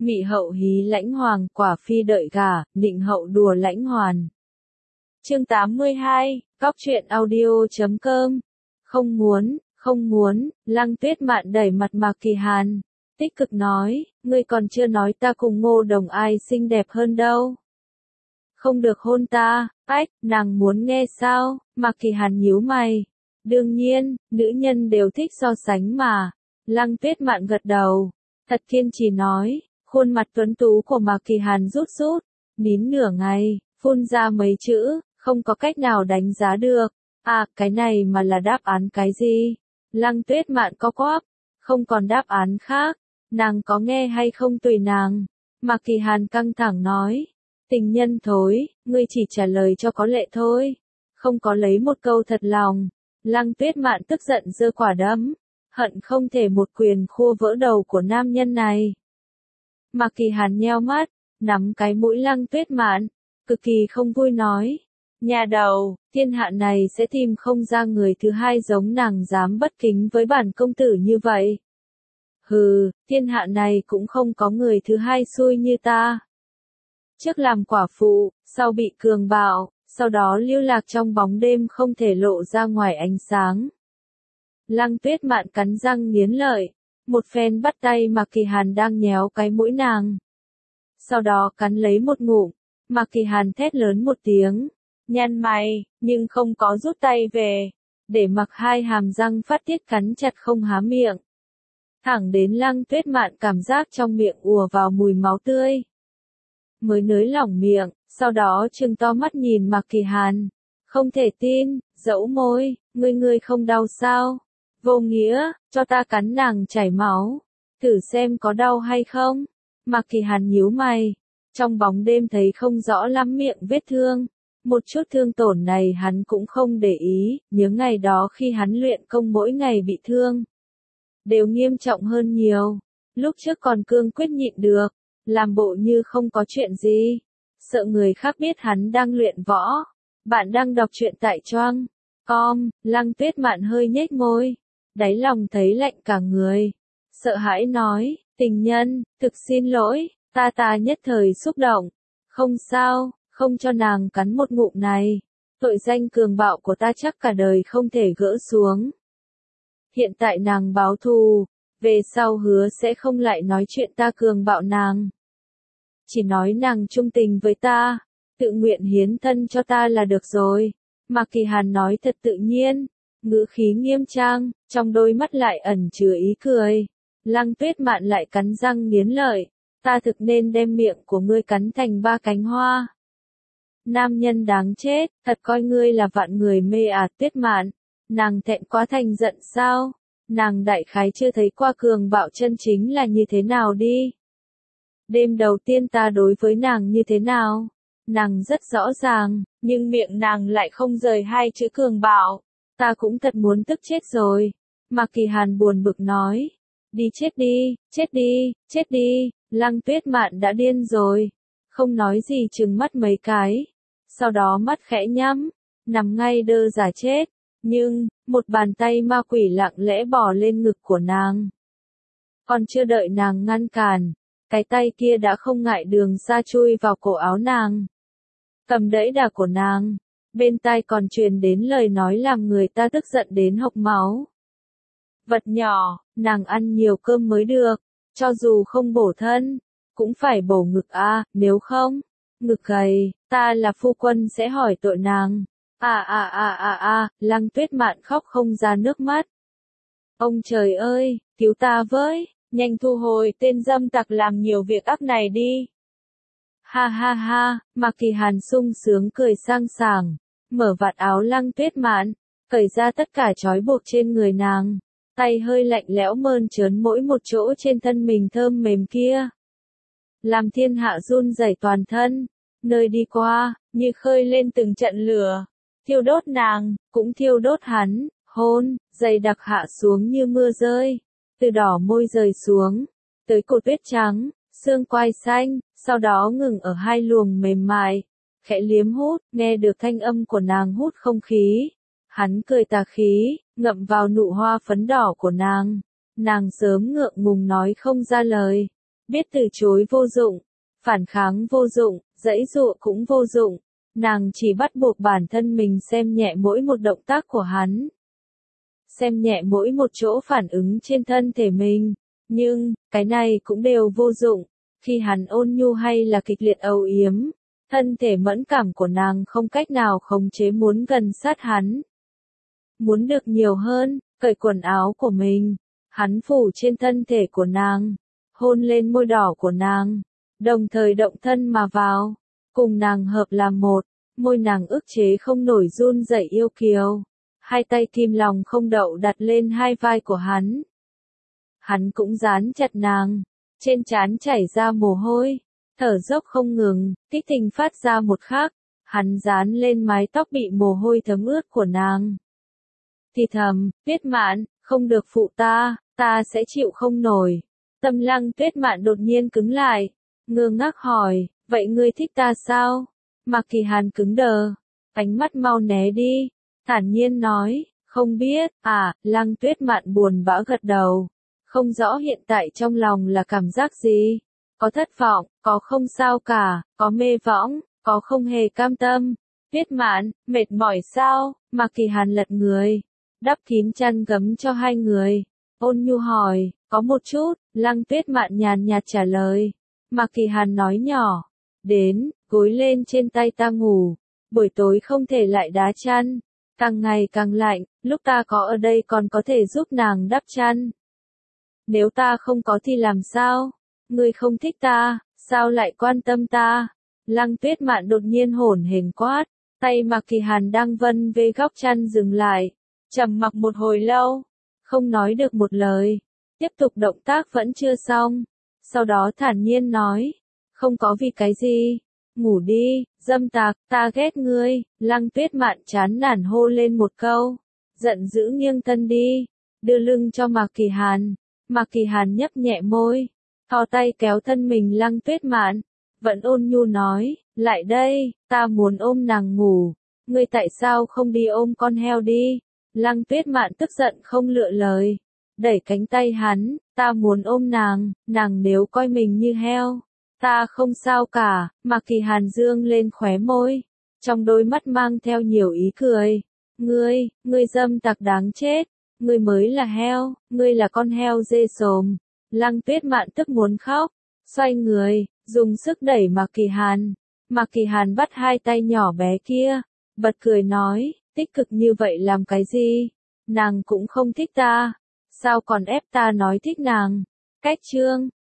Mị hậu hí lãnh hoàng, quả phi đợi gả, nịnh hậu đùa lãnh hoàn. Chương 82, Góc truyện audio.com. Không muốn, Lăng Tuyết Mạn đẩy mặt Mạc Kỳ Hàn, tích cực nói, ngươi còn chưa nói ta cùng Ngô Đồng ai xinh đẹp hơn đâu. Không được hôn ta, nàng muốn nghe sao? Mạc Kỳ Hàn nhíu mày. Đương nhiên, nữ nhân đều thích so sánh mà. Lăng Tuyết Mạn gật đầu, thật kiên trì nói, khuôn mặt tuấn tú của Mạc Kỳ Hàn rút, nín nửa ngày, phun ra mấy chữ, không có cách nào đánh giá được. À, cái này mà là đáp án cái gì? Lăng Tuyết Mạn có quắp, không còn đáp án khác, nàng có nghe hay không tùy nàng. Mạc Kỳ Hàn căng thẳng nói, tình nhân thối, ngươi chỉ trả lời cho có lệ thôi, không có lấy một câu thật lòng. Lăng Tuyết Mạn tức giận giơ quả đấm, hận không thể một quyền khua vỡ đầu của nam nhân này. Mạc Kỳ Hàn nheo mắt, nắm cái mũi Lăng Tuyết Mạn, cực kỳ không vui nói, nhà đầu, thiên hạ này sẽ tìm không ra người thứ hai giống nàng dám bất kính với bản công tử như vậy. Hừ, thiên hạ này cũng không có người thứ hai xui như ta. Trước làm quả phụ, sau bị cường bạo, sau đó lưu lạc trong bóng đêm không thể lộ ra ngoài ánh sáng. Lăng Tuyết Mạn cắn răng nghiến lợi, một phen bắt tay Mạc Kỳ Hàn đang nhéo cái mũi nàng. Sau đó cắn lấy một ngụm, Mạc Kỳ Hàn thét lớn một tiếng, nhăn mày, nhưng không có rút tay về, để mặc hai hàm răng phát tiết cắn chặt không há miệng. Thẳng đến Lăng Tuyết Mạn cảm giác trong miệng ùa vào mùi máu tươi. Mới nới lỏng miệng, sau đó trừng to mắt nhìn Mạc Kỳ Hàn, không thể tin, dẫu môi, ngươi không đau sao? Vô nghĩa, cho ta cắn nàng chảy máu, thử xem có đau hay không? Mạc Kỳ Hàn nhíu mày, trong bóng đêm thấy không rõ lắm miệng vết thương, một chút thương tổn này hắn cũng không để ý, nhớ ngày đó khi hắn luyện công mỗi ngày bị thương, đều nghiêm trọng hơn nhiều, lúc trước còn cương quyết nhịn được, làm bộ như không có chuyện gì, sợ người khác biết hắn đang luyện võ. Bạn đang đọc truyện tại Choang.com, Lăng Tuyết Mạn hơi nhếch môi, đáy lòng thấy lạnh cả người, sợ hãi nói, tình nhân, thực xin lỗi, ta nhất thời xúc động, không sao, không cho nàng cắn một ngụm này, tội danh cường bạo của ta chắc cả đời không thể gỡ xuống. Hiện tại nàng báo thù, về sau hứa sẽ không lại nói chuyện ta cường bạo nàng. Chỉ nói nàng trung tình với ta, tự nguyện hiến thân cho ta là được rồi. Mạc Kỳ Hàn nói thật tự nhiên, ngữ khí nghiêm trang, trong đôi mắt lại ẩn chứa ý cười. Lăng Tuyết Mạn lại cắn răng nghiến lợi, ta thực nên đem miệng của ngươi cắn thành 3 cánh hoa. Nam nhân đáng chết, thật coi ngươi là vạn người mê à. Tuyết Mạn, nàng thẹn quá thành giận sao? Nàng đại khái chưa thấy qua cường bạo chân chính là như thế nào đi. Đêm đầu tiên ta đối với nàng như thế nào? Nàng rất rõ ràng, nhưng miệng nàng lại không rời 2 chữ cường bạo. Ta cũng thật muốn tức chết rồi. Mạc Kỳ Hàn buồn bực nói. Đi chết đi, chết đi, chết đi. Lăng Tuyết Mạn đã điên rồi. Không nói gì trừng mắt mấy cái. Sau đó mắt khẽ nhắm, nằm ngay đơ giả chết. Nhưng, một bàn tay ma quỷ lặng lẽ bò lên ngực của nàng. Còn chưa đợi nàng ngăn cản, cái tay kia đã không ngại đường xa chui vào cổ áo nàng. Cầm đẫy đà của nàng, bên tai còn truyền đến lời nói làm người ta tức giận đến hộc máu. Vật nhỏ, nàng ăn nhiều cơm mới được, cho dù không bổ thân, cũng phải bổ ngực a, nếu không, ngực gầy, ta là phu quân sẽ hỏi tội nàng. Lăng Tuyết Mạn khóc không ra nước mắt. Ông trời ơi, cứu ta với, nhanh thu hồi tên dâm tặc làm nhiều việc ác này đi. Ha ha ha, Mạc Kỳ Hàn sung sướng cười sang sảng, mở vạt áo Lăng Tuyết Mạn, cởi ra tất cả trói buộc trên người nàng, tay hơi lạnh lẽo mơn trớn mỗi một chỗ trên thân mình thơm mềm kia. Làm thiên hạ run rẩy toàn thân, nơi đi qua, như khơi lên từng trận lửa, thiêu đốt nàng, cũng thiêu đốt hắn, hôn, dày đặc hạ xuống như mưa rơi, từ đỏ môi rời xuống, tới cổ tuyết trắng, xương quai xanh, sau đó ngừng ở 2 luồng mềm mại, khẽ liếm hút, nghe được thanh âm của nàng hút không khí. Hắn cười tà khí, ngậm vào nụ hoa phấn đỏ của nàng sớm ngượng ngùng nói không ra lời. biết từ chối vô dụng, phản kháng vô dụng, giãy giụa cũng vô dụng, nàng chỉ bắt buộc bản thân mình xem nhẹ mỗi một động tác của hắn. Xem nhẹ mỗi một chỗ phản ứng trên thân thể mình, nhưng, cái này cũng đều vô dụng, khi hắn ôn nhu hay là kịch liệt âu yếm, thân thể mẫn cảm của nàng không cách nào khống chế muốn gần sát hắn. Muốn được nhiều hơn, cởi quần áo của mình, hắn phủ trên thân thể của nàng, hôn lên môi đỏ của nàng, đồng thời động thân mà vào, cùng nàng hợp làm một, môi nàng ức chế không nổi run rẩy yêu kiều, hai tay kim lòng không đậu đặt lên hai vai của hắn. Hắn cũng dán chặt nàng, trên trán chảy ra mồ hôi, thở dốc không ngừng, kích tình phát ra một khắc, hắn dán lên mái tóc bị mồ hôi thấm ướt của nàng. Thì thầm, Tuyết Mạn, không được phụ ta sẽ chịu không nổi. Tâm Lăng Tuyết Mạn đột nhiên cứng lại, ngơ ngác hỏi, vậy ngươi thích ta sao? Mạc Kỳ Hàn cứng đờ, ánh mắt mau né đi, thản nhiên nói, không biết, Lăng Tuyết Mạn buồn bã gật đầu, không rõ hiện tại trong lòng là cảm giác gì, có thất vọng, có không sao cả, có mê võng, có không hề cam tâm. Tuyết Mạn, mệt mỏi sao? Mạc Kỳ Hàn lật người, đắp kín chăn gấm cho hai người, ôn nhu hỏi, có một chút, Lăng Tuyết Mạn nhàn nhạt trả lời. Mạc Kỳ Hàn nói nhỏ, đến, gối lên trên tay ta ngủ, buổi tối không thể lại đá chăn, càng ngày càng lạnh, lúc ta có ở đây còn có thể giúp nàng đắp chăn. Nếu ta không có thì làm sao? Ngươi không thích ta, sao lại quan tâm ta? Lăng Tuyết Mạn đột nhiên hổn hển quát, tay Mạc Kỳ Hàn đang vân về góc chăn dừng lại, trầm mặc một hồi lâu, không nói được một lời, tiếp tục động tác vẫn chưa xong, sau đó thản nhiên nói, không có vì cái gì, ngủ đi, dâm tặc, ta ghét ngươi. Lăng Tuyết Mạn chán nản hô lên một câu, giận dữ nghiêng thân đi, đưa lưng cho Mạc Kỳ Hàn. Mạc Kỳ Hàn nhấp nhẹ môi, thò tay kéo thân mình Lăng Tuyết Mạn, vẫn ôn nhu nói, lại đây, ta muốn ôm nàng ngủ, ngươi tại sao không đi ôm con heo đi? Lăng Tuyết Mạn tức giận không lựa lời, đẩy cánh tay hắn, ta muốn ôm nàng nếu coi mình như heo, ta không sao cả. Mạc Kỳ Hàn dương lên khóe môi, trong đôi mắt mang theo nhiều ý cười, ngươi dâm tặc đáng chết, ngươi mới là heo, ngươi là con heo dê sồm. Lăng Tuyết Mạn tức muốn khóc, xoay người, dùng sức đẩy Mạc Kỳ Hàn. Mạc Kỳ Hàn bắt hai tay nhỏ bé kia, bật cười nói, tích cực như vậy làm cái gì? Nàng cũng không thích ta, sao còn ép ta nói thích nàng? Cách chương